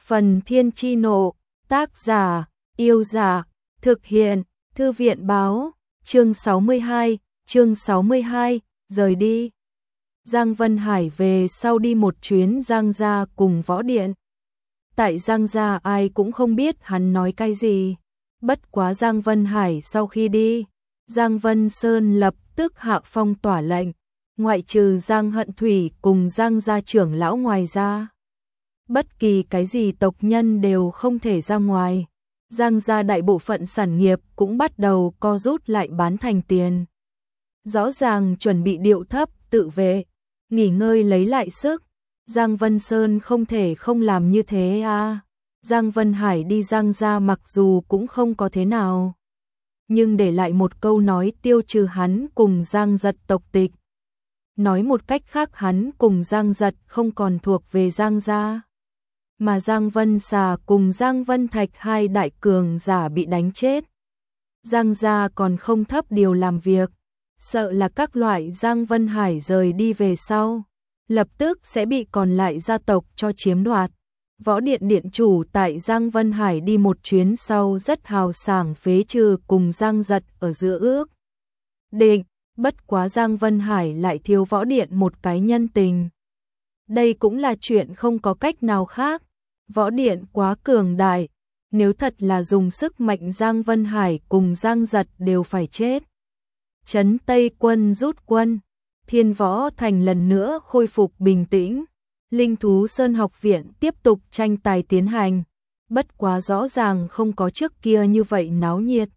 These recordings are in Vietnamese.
Phần Thiên Chi Nộ, tác giả, Yêu Giả, thực hiện, Thư viện báo, chương 62, rời đi. Giang Vân Hải về sau đi một chuyến Giang gia cùng Võ Điện. Tại Giang gia ai cũng không biết hắn nói cái gì. Bất quá Giang Vân Hải sau khi đi, Giang Vân Sơn lập tức hạ phong tỏa lệnh, ngoại trừ Giang Hận Thủy cùng Giang gia trưởng lão ngoài ra. Bất kỳ cái gì tộc nhân đều không thể ra ngoài. Giang gia đại bộ phận sản nghiệp cũng bắt đầu co rút lại bán thành tiền. Rõ ràng chuẩn bị điệu thấp, tự vệ, nghỉ ngơi lấy lại sức. Giang Vân Sơn không thể không làm như thế à. Giang Vân Hải đi Giang gia mặc dù cũng không có thế nào, nhưng để lại một câu nói tiêu trừ hắn cùng Giang Giật tộc tịch. Nói một cách khác hắn cùng Giang Giật không còn thuộc về Giang gia. Mà Giang Vân Xà cùng Giang Vân Thạch hai đại cường giả bị đánh chết. Giang gia còn không thấp điều làm việc, sợ là các loại Giang Vân Hải rời đi về sau, lập tức sẽ bị còn lại gia tộc cho chiếm đoạt. Võ Điện điện chủ tại Giang Vân Hải đi một chuyến sau rất hào sảng phế trừ cùng Giang Giật ở giữa ước định, bất quá Giang Vân Hải lại thiếu Võ Điện một cái nhân tình. Đây cũng là chuyện không có cách nào khác. Võ Điện quá cường đại, nếu thật là dùng sức mạnh Giang Vân Hải cùng Giang Giật đều phải chết. Trấn Tây quân rút quân, Thiên Võ Thành lần nữa khôi phục bình tĩnh. Linh Thú Sơn học viện tiếp tục tranh tài tiến hành, bất quá rõ ràng không có trước kia như vậy náo nhiệt.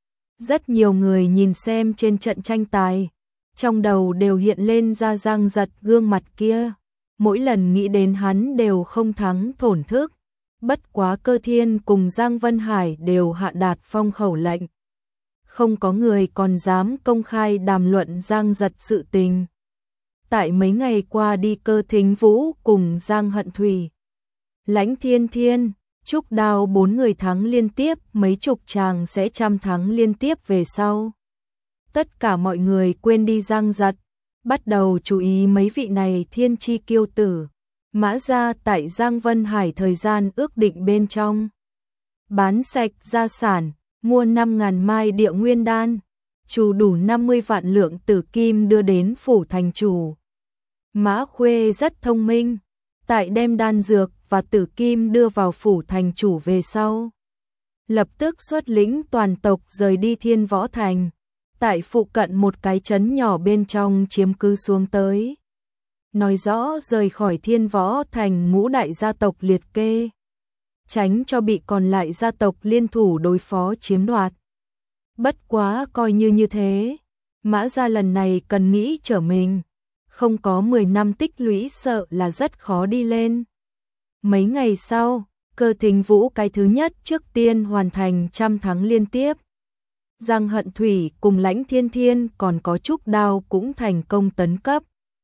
Rất nhiều người nhìn xem trên trận tranh tài, trong đầu đều hiện lên ra Giang Giật gương mặt kia. Mỗi lần nghĩ đến hắn đều không thắng thổn thức. Bất quá Cơ Thiên cùng Giang Vân Hải đều hạ đạt phong khẩu lệnh. Không có người còn dám công khai đàm luận Giang Giật sự tình. Tại mấy ngày qua đi Cơ Thính Vũ cùng Giang Hận Thủy, Lãnh Thiên Thiên, Trúc Đao bốn người thắng liên tiếp, mấy chục chàng sẽ trăm thắng liên tiếp về sau. Tất cả mọi người quên đi Giang Giật, bắt đầu chú ý mấy vị này thiên chi kiêu tử. Mã gia tại Giang Vân Hải thời gian ước định bên trong, bán sạch gia sản, mua 5.000 mai địa nguyên đan, chủ đủ 50 vạn lượng tử kim đưa đến phủ thành chủ. Mã Khuê rất thông minh, tại đem đan dược và tử kim đưa vào phủ thành chủ về sau, lập tức xuất lĩnh toàn tộc rời đi Thiên Võ Thành, tại phụ cận một cái trấn nhỏ bên trong chiếm cứ xuống tới. Nói rõ rời khỏi Thiên Võ Thành ngũ đại gia tộc liệt kê, tránh cho bị còn lại gia tộc liên thủ đối phó chiếm đoạt. Bất quá coi như thế, Mã gia lần này cần nghĩ trở mình, không có 10 năm tích lũy sợ là rất khó đi lên. Mấy ngày sau, Cơ Thính Vũ cái thứ nhất trước tiên hoàn thành trăm thắng liên tiếp. Giang Hận Thủy cùng Lãnh Thiên Thiên còn có Trúc Đao cũng thành công tấn cấp,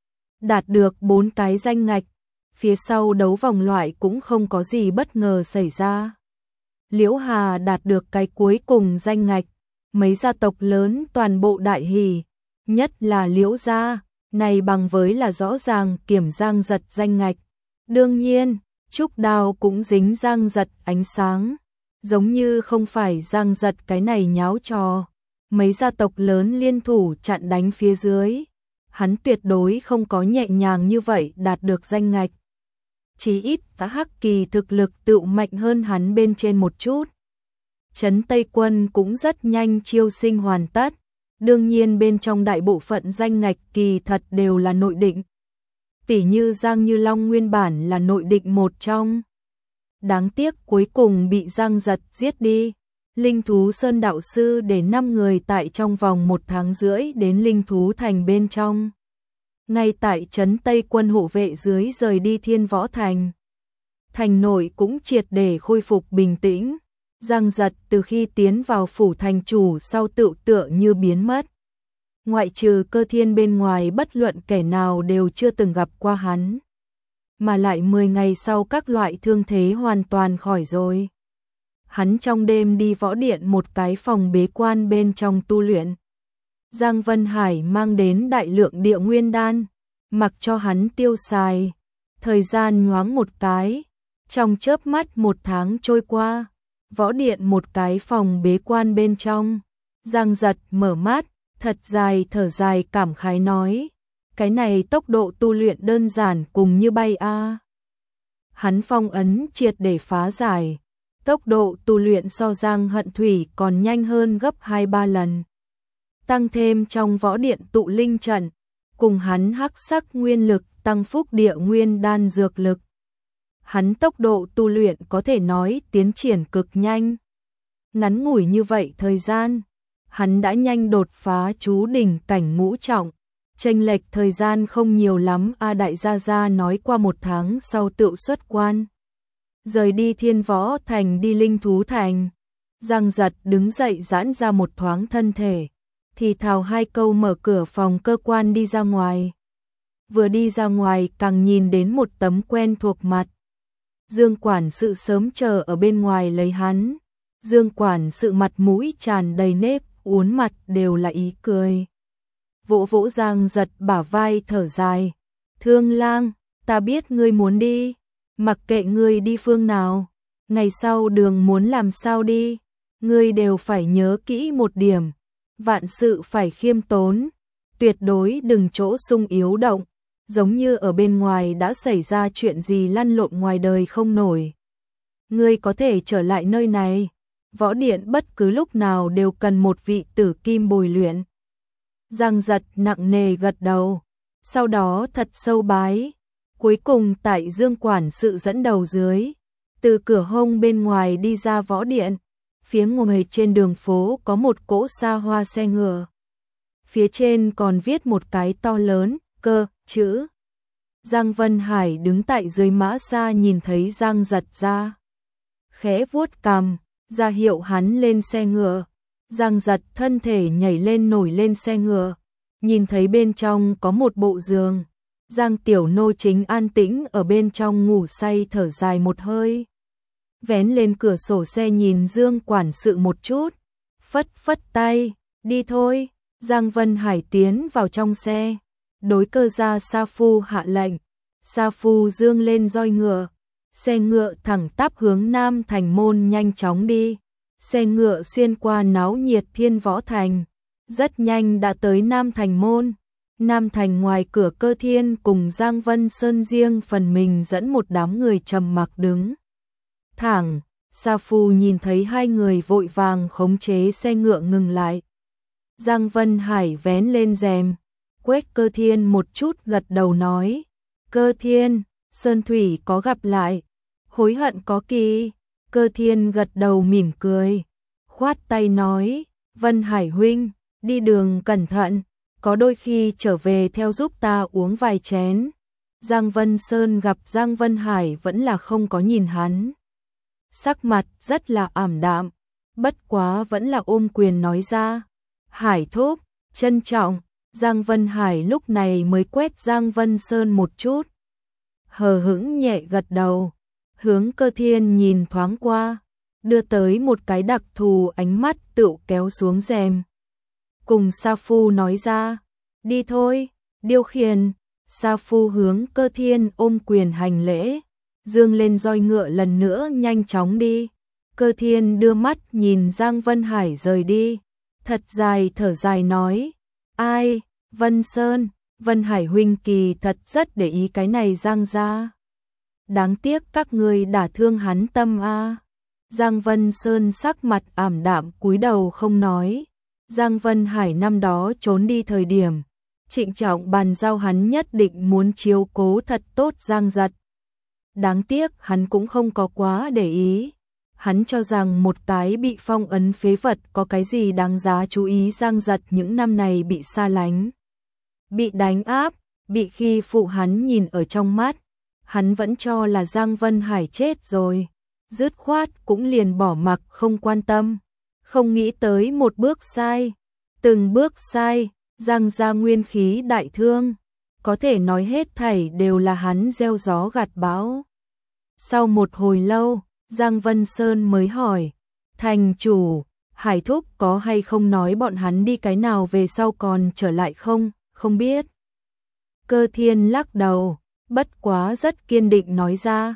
đạt được 4 cái danh ngạch. Phía sau đấu vòng loại cũng không có gì bất ngờ xảy ra. Liễu Hà đạt được cái cuối cùng danh ngạch, mấy gia tộc lớn toàn bộ đại hỉ, nhất là Liễu gia, này bằng với là rõ ràng kiểm Giang Giật danh ngạch. Đương nhiên, Trúc Đao cũng dính Giang Giật ánh sáng, giống như không phải Giang Giật cái này nháo trò. Mấy gia tộc lớn liên thủ chặn đánh phía dưới, hắn tuyệt đối không có nhẹ nhàng như vậy đạt được danh ngạch. Chí ít Tá Hắc Kỳ thực lực tự mạnh hơn hắn bên trên một chút. Trấn Tây quân cũng rất nhanh chiêu sinh hoàn tất, đương nhiên bên trong đại bộ phận danh ngạch kỳ thật đều là nội định. Tỷ như Giang Như Long nguyên bản là nội định một trong. Đáng tiếc cuối cùng bị Giang Giật giết đi. Linh Thú Sơn đạo sư để 5 người tại trong vòng 1 tháng rưỡi đến Linh Thú Thành bên trong. Ngay tại Trấn Tây quân hộ vệ dưới rời đi Thiên Võ Thành. Thành nội cũng triệt để khôi phục bình tĩnh. Giang Giật từ khi tiến vào phủ thành chủ sau tựa như biến mất. Ngoại trừ Cơ Thiên bên ngoài bất luận kẻ nào đều chưa từng gặp qua hắn. Mà lại 10 ngày sau các loại thương thế hoàn toàn khỏi rồi. Hắn trong đêm đi Võ Điện một cái phòng bế quan bên trong tu luyện. Giang Vân Hải mang đến đại lượng địa nguyên đan, mặc cho hắn tiêu xài. Thời gian nhoáng một cái, Trong chớp mắt 1 tháng trôi qua, võ điện một cái phòng bế quan bên trong. Giang Giật mở mắt, thật dài thở dài cảm khái nói, cái này tốc độ tu luyện đơn giản cùng như bay a. Hắn phong ấn triệt để phá giải, tốc độ tu luyện so Giang Hận Thủy còn nhanh hơn gấp 2-3 lần. Tăng thêm trong võ điện tụ linh trận, cùng hắn hắc sắc nguyên lực tăng phúc địa nguyên đan dược lực. Hắn tốc độ tu luyện có thể nói tiến triển cực nhanh. Ngắn ngủi như vậy thời gian, hắn đã nhanh đột phá chú đỉnh cảnh ngũ trọng. Chênh lệch thời gian không nhiều lắm, Đại Gia Gia nói qua 1 tháng sau tựu xuất quan. Rời đi Thiên Võ Thành đi Linh Thú Thành. Giang Giật đứng dậy giãn ra một thoáng thân thể, thì thào 2 câu mở cửa phòng cơ quan đi ra ngoài. Vừa đi ra ngoài càng nhìn đến một tấm quen thuộc mặt. Dương quản sự sớm chờ ở bên ngoài lấy hắn. Dương quản sự mặt mũi tràn đầy nếp, uốn mặt đều là ý cười. Vỗ vỗ Giang Giật bả vai thở dài. Thương lang, ta biết ngươi muốn đi, mặc kệ ngươi đi phương nào, ngày sau đường muốn làm sao đi, ngươi đều phải nhớ kỹ một điểm, vạn sự phải khiêm tốn, tuyệt đối đừng chỗ sung yếu động, giống như ở bên ngoài đã xảy ra chuyện gì lăn lộn ngoài đời không nổi. Ngươi có thể trở lại nơi này, võ điện bất cứ lúc nào đều cần một vị tử kim bồi luyện. Giang Giật nặng nề gật đầu, sau đó thật sâu bái, cuối cùng tại Dương quản sự dẫn đầu dưới, từ cửa hông bên ngoài đi ra võ điện, phía ngoài trên đường phố có một cỗ xa hoa xe ngựa. Phía trên còn viết một cái to lớn, cơ, chữ. Giang Vân Hải đứng tại dưới mã xa nhìn thấy Giang Giật ra. Khẽ vuốt cằm, ra hiệu hắn lên xe ngựa. Giang Giật thân thể nhảy lên nổi lên xe ngựa, nhìn thấy bên trong có một bộ giường. Giang Tiểu Nô chính an tĩnh ở bên trong ngủ say thở dài một hơi. Vén lên cửa sổ xe nhìn Dương quản sự một chút, phất phất tay, đi thôi. Giang Vân Hải tiến vào trong xe, đối Cơ Gia Sa Phu hạ lệnh. Sa Phu dương lên roi ngựa, xe ngựa thẳng tắp hướng Nam Thành môn nhanh chóng đi. Xe ngựa xuyên qua náo nhiệt Thiên Võ Thành, rất nhanh đã tới Nam Thành môn. Nam Thành ngoài cửa Cơ Thiên cùng Giang Vân Sơn riêng phần mình dẫn một đám người trầm mặc đứng thẳng. Sa Phu nhìn thấy 2 người vội vàng khống chế xe ngựa ngừng lại. Giang Vân Hải vén lên rèm, quét Cơ Thiên một chút gật đầu nói, Cơ Thiên, Sơn Thủy có gặp lại, hối hận có kỳ. Cơ Thiên gật đầu mỉm cười, khoát tay nói, Vân Hải huynh, đi đường cẩn thận, có đôi khi trở về theo giúp ta uống vài chén. Giang Vân Sơn gặp Giang Vân Hải vẫn là không có nhìn hắn. Sắc mặt rất là ảm đạm, bất quá vẫn là ôm quyền nói ra, Hải thúc, trân trọng. Giang Vân Hải lúc này mới quét Giang Vân Sơn một chút, hờ hững nhẹ gật đầu, hướng Cơ Thiên nhìn thoáng qua, đưa tới một cái đặc thù ánh mắt tựu kéo xuống rèm. Cùng Sa Phu nói ra, đi thôi, điều khiển. Sa Phu hướng Cơ Thiên ôm quyền hành lễ, dương lên roi ngựa lần nữa nhanh chóng đi. Cơ Thiên đưa mắt nhìn Giang Vân Hải rời đi, thật dài thở dài nói, ai, Vân Sơn, Vân Hải huynh kỳ thật rất để ý cái này Giang gia. Đáng tiếc các ngươi đả thương hắn tâm a. Giang Vân Sơn sắc mặt ảm đạm cúi đầu không nói. Giang Vân Hải năm đó trốn đi thời điểm, trịnh trọng bàn giao hắn nhất định muốn chiếu cố thật tốt Giang Giật. Đáng tiếc hắn cũng không có quá để ý. Hắn cho rằng một cái bị phong ấn phế vật có cái gì đáng giá chú ý. Giang Giật những năm này bị xa lánh, bị đánh áp, bị khi phụ hắn nhìn ở trong mắt. Hắn vẫn cho là Giang Vân Hải chết rồi, dứt khoát cũng liền bỏ mặc không quan tâm. Không nghĩ tới một bước sai, từng bước sai, Giang gia nguyên khí đại thương. Có thể nói hết thảy đều là hắn gieo gió gặt bão. Sau một hồi lâu, Giang Vân Sơn mới hỏi, thành chủ, Hải thúc có hay không nói bọn hắn đi cái nào về sau còn trở lại không? Không biết. Cơ Thiên lắc đầu, bất quá rất kiên định nói ra,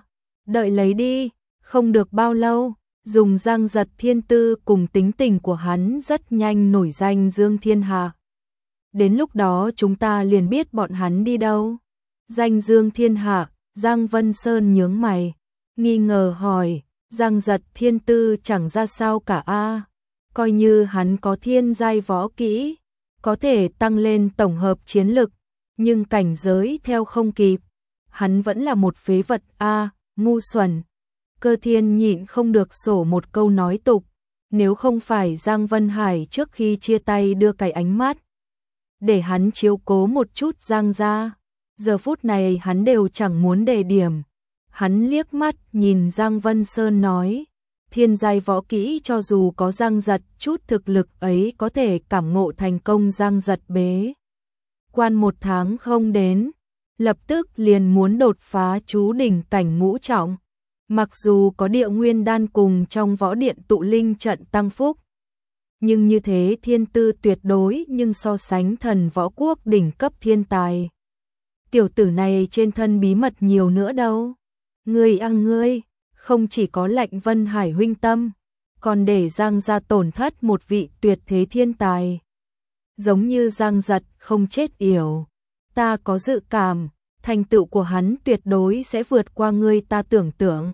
Đợi lấy đi, không được bao lâu, dùng Giang Giật Thiên Tư cùng tính tình của hắn rất nhanh nổi danh dương thiên hạ. Đến lúc đó chúng ta liền biết bọn hắn đi đâu. Danh dương thiên hạ, Giang Vân Sơn nhướng mày, nghi ngờ hỏi, Giang Giật Thiên Tư chẳng ra sao cả a. Coi như hắn có thiên giai võ kỹ, có thể tăng lên tổng hợp chiến lực, nhưng cảnh giới theo không kịp. Hắn vẫn là một phế vật a, ngu xuẩn. Cơ Thiên nhịn không được sổ một câu nói tục, nếu không phải Giang Vân Hải trước khi chia tay đưa cái ánh mắt để hắn chiếu cố một chút Giang gia, giờ phút này hắn đều chẳng muốn đề điểm. Hắn liếc mắt nhìn Giang Vân Sơn nói, thiên giai võ kỹ cho dù có Giang Giật chút thực lực ấy có thể cảm ngộ thành công Giang Giật bế quan 1 tháng không đến, lập tức liền muốn đột phá chú đỉnh cảnh ngũ trọng. Mặc dù có địa nguyên đan cùng trong võ điện tụ linh trận tăng phúc, nhưng như thế thiên tư tuyệt đối nhưng so sánh thần võ quốc đỉnh cấp thiên tài. Tiểu tử này trên thân bí mật nhiều nữa đâu. Ngươi, không chỉ có Lạnh Vân Hải huynh tâm, còn để Giang gia tổn thất một vị tuyệt thế thiên tài. Giống như Giang Giật không chết yểu, ta có dự cảm, thành tựu của hắn tuyệt đối sẽ vượt qua ngươi ta tưởng tượng.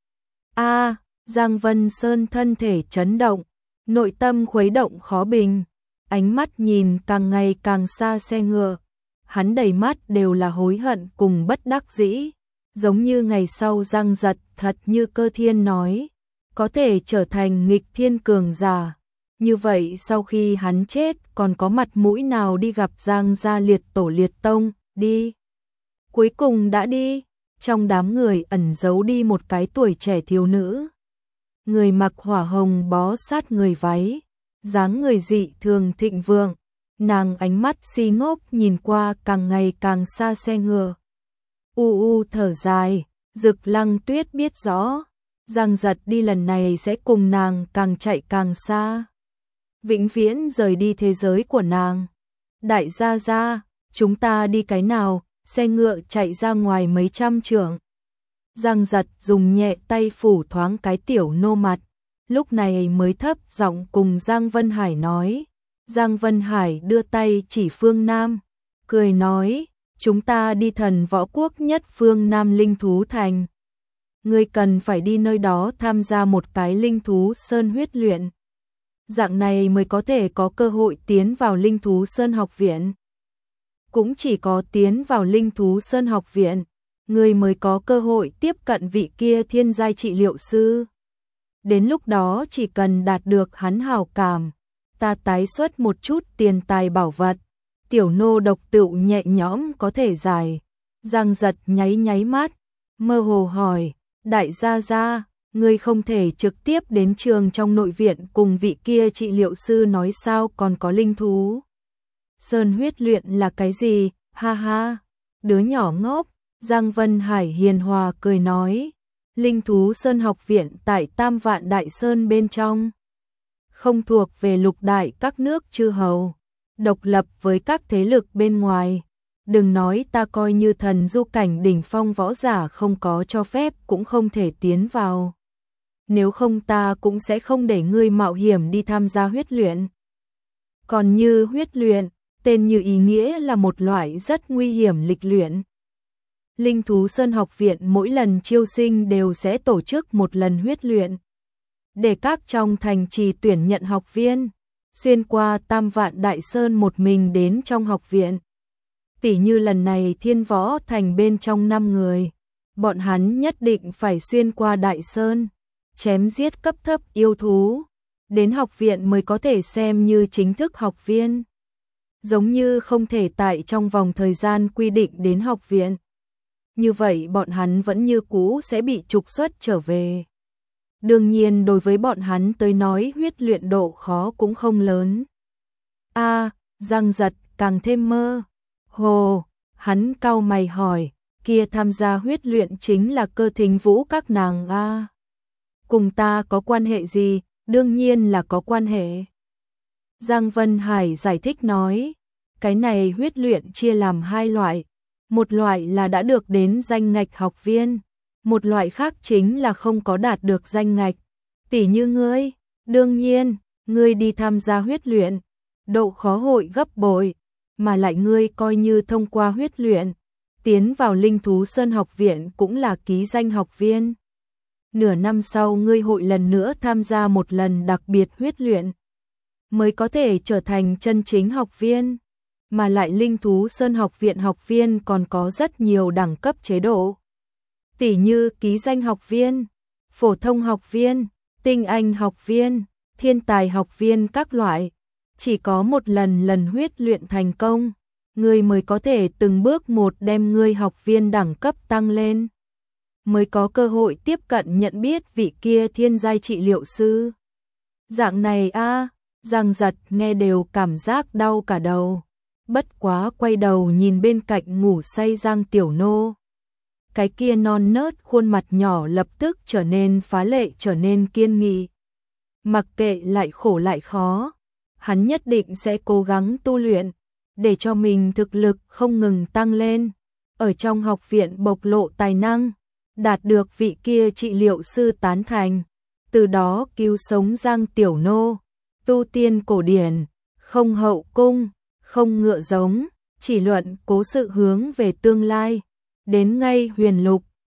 A, Giang Vân Sơn thân thể chấn động, nội tâm khuấy động khó bình, ánh mắt nhìn càng ngày càng xa xe ngựa. Hắn đầy mắt đều là hối hận cùng bất đắc dĩ, giống như ngày sau Giang Giật thật như Cơ Thiên nói, có thể trở thành nghịch thiên cường giả. Như vậy sau khi hắn chết còn có mặt mũi nào đi gặp Giang gia liệt tổ liệt tông, đi. Cuối cùng đã đi, trong đám người ẩn giấu đi một cái tuổi trẻ thiếu nữ. Người mặc hỏa hồng bó sát người váy, dáng người dị thường thịnh vượng, nàng ánh mắt si ngốc nhìn qua càng ngày càng xa xe ngựa. Thở dài, Dực Lăng Tuyết biết rõ, Giang Giật đi lần này sẽ cùng nàng càng chạy càng xa, vĩnh viễn rời đi thế giới của nàng. Đại gia, chúng ta đi cái nào? Xe ngựa chạy ra ngoài mấy trăm trượng. Giang Giật dùng nhẹ tay phủ thoáng cái tiểu nô mặt, lúc này mới thấp giọng cùng Giang Vân Hải nói. Giang Vân Hải đưa tay chỉ phương Nam, cười nói, chúng ta đi thần võ quốc nhất phương Nam linh thú thành. Ngươi cần phải đi nơi đó tham gia một cái linh thú sơn huyết luyện. Dạng này mới có thể có cơ hội tiến vào linh thú sơn học viện. Cũng chỉ có tiến vào linh thú sơn học viện, người mới có cơ hội tiếp cận vị kia thiên giai trị liệu sư. Đến lúc đó chỉ cần đạt được hắn hảo cảm, ta tái xuất một chút tiền tài bảo vật, tiểu nô độc tựu nhẹ nhõm có thể giải. Giang Giật nháy mắt, mơ hồ hỏi, đại gia, ngươi không thể trực tiếp đến trường trong nội viện cùng vị kia trị liệu sư nói sao còn có linh thú sơn huyết luyện là cái gì, ha ha, đứa nhỏ ngốc. Giang Vân Hải hiền hòa cười nói, linh thú sơn học viện tại Tam Vạn Đại Sơn bên trong, không thuộc về lục đại các nước chư hầu, độc lập với các thế lực bên ngoài. Đừng nói ta coi như thần du cảnh đỉnh phong võ giả không có cho phép cũng không thể tiến vào. Nếu không ta cũng sẽ không để ngươi mạo hiểm đi tham gia huyết luyện. Còn như huyết luyện, tên như ý nghĩa là một loại rất nguy hiểm lịch luyện. Linh thú sơn học viện mỗi lần chiêu sinh đều sẽ tổ chức một lần huyết luyện, để các trong thành trì tuyển nhận học viên, xuyên qua Tam Vạn Đại Sơn một mình đến trong học viện. Tỉ như lần này Thiên Võ Thành bên trong 5 người, bọn hắn nhất định phải xuyên qua Đại Sơn, chém giết cấp thấp yêu thú, đến học viện mới có thể xem như chính thức học viên. Giống như không thể tại trong vòng thời gian quy định đến học viện. Như vậy bọn hắn vẫn như cũ sẽ bị trục xuất trở về. Đương nhiên đối với bọn hắn tới nói huyết luyện độ khó cũng không lớn. Giang Giật càng thêm mơ hồ, hắn cau mày hỏi, kia tham gia huyết luyện chính là Cơ Thính Vũ các nàng a? Cùng ta có quan hệ gì? Đương nhiên là có quan hệ. Giang Vân Hải giải thích nói, cái này huyết luyện chia làm 2 loại, một loại là đã được đến danh ngạch học viên, Một loại khác chính là không có đạt được danh ngạch. Tỷ như ngươi, đương nhiên, ngươi đi tham gia huyết luyện, độ khó hội gấp bội, mà lại ngươi coi như thông qua huyết luyện, tiến vào Linh Thú Sơn học viện cũng là ký danh học viên. Nửa năm sau ngươi hội lần nữa tham gia một lần đặc biệt huyết luyện, mới có thể trở thành chân chính học viên. Mà lại Linh Thú Sơn học viện học viên còn có rất nhiều đẳng cấp chế độ. Tỷ như ký danh học viên, phổ thông học viên, tinh anh học viên, thiên tài học viên các loại. Chỉ có một lần huyết luyện thành công, ngươi mới có thể từng bước một đem ngươi học viên đẳng cấp tăng lên, mới có cơ hội tiếp cận nhận biết vị kia thiên giai trị liệu sư. Dạng này Giang Giật nghe đều cảm giác đau cả đầu. Bất quá quay đầu nhìn bên cạnh ngủ say Giang Tiểu Nô. Cái kia non nớt khuôn mặt nhỏ lập tức trở nên phá lệ, trở nên kiên nghị. Mặc kệ lại khổ lại khó, hắn nhất định sẽ cố gắng tu luyện, để cho mình thực lực không ngừng tăng lên. Ở trong học viện bộc lộ tài năng, đạt được vị kia trị liệu sư tán thành. Từ đó cứu sống Giang Tiểu Nô, tu tiên cổ điển, không hậu cung, không ngựa giống, chỉ luận cố sự hướng về tương lai. Đến ngay huyền lục,